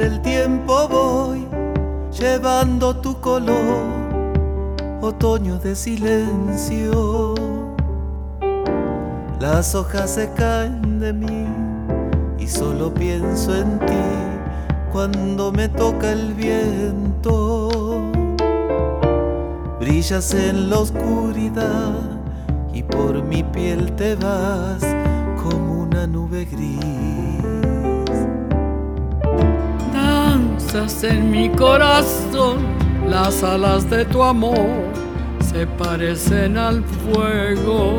el tiempo voy llevando tu color, otoño de silencio. Las hojas se caen de mí y solo pienso en ti cuando me toca el viento. Brillas en la oscuridad y por mi piel te vas como una nube gris. Danzas en mi corazón, las alas de tu amor se parecen al fuego.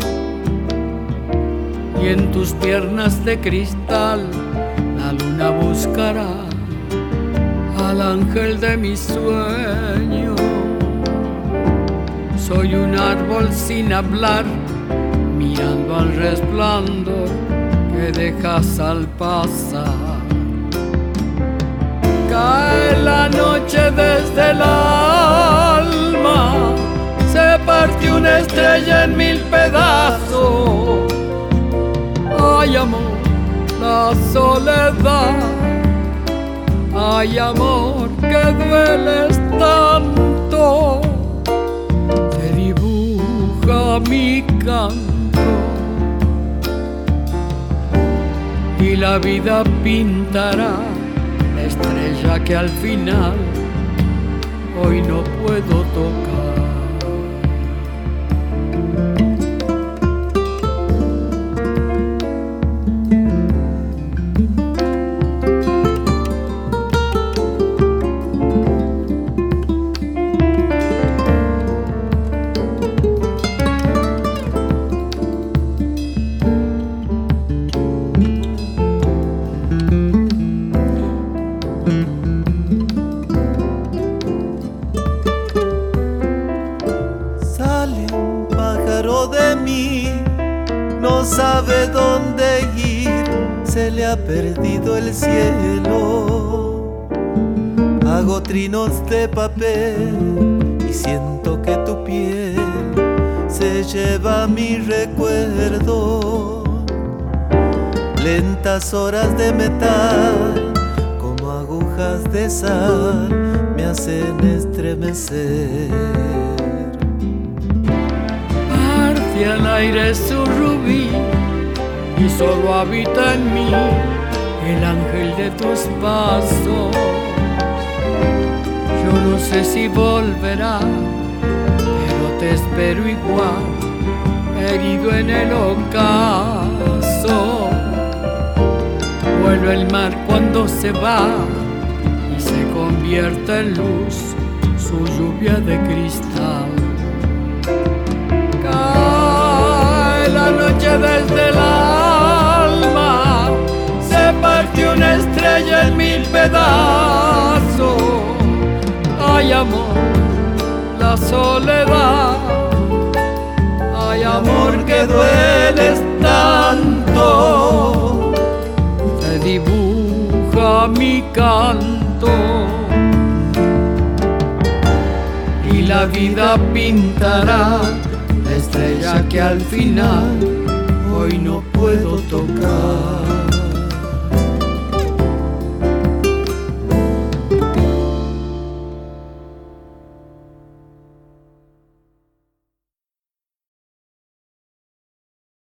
Y en tus piernas de cristal la luna buscará al ángel de mi sueño. Soy un árbol sin hablar, mirando al resplandor que dejas al pasar. Cae la noche desde el alma, se partió una estrella en mil pedazos. Ay, amor, la soledad. Ay, amor, que dueles tanto. Te dibuja mi canto y la vida pintará la estrella que al final hoy no puedo tocar. De mí, no sabe dónde ir, se le ha perdido el cielo. Hago trinos de papel y siento que tu piel se lleva mi recuerdo. Lentas horas de metal, como agujas de sal, me hacen estremecer. Al aire su rubí y solo habita en mí el ángel de tus pasos. Yo no sé si volverá, pero te espero igual, herido en el ocaso. Vuelve el mar cuando se va y se convierte en luz su lluvia de cristal. La noche desde el alma se partió una estrella en mil pedazos. Ay, amor, la soledad. Ay, amor, que dueles tanto. Te dibuja mi canto y la vida pintará la estrella que al final hoy no puedo tocar.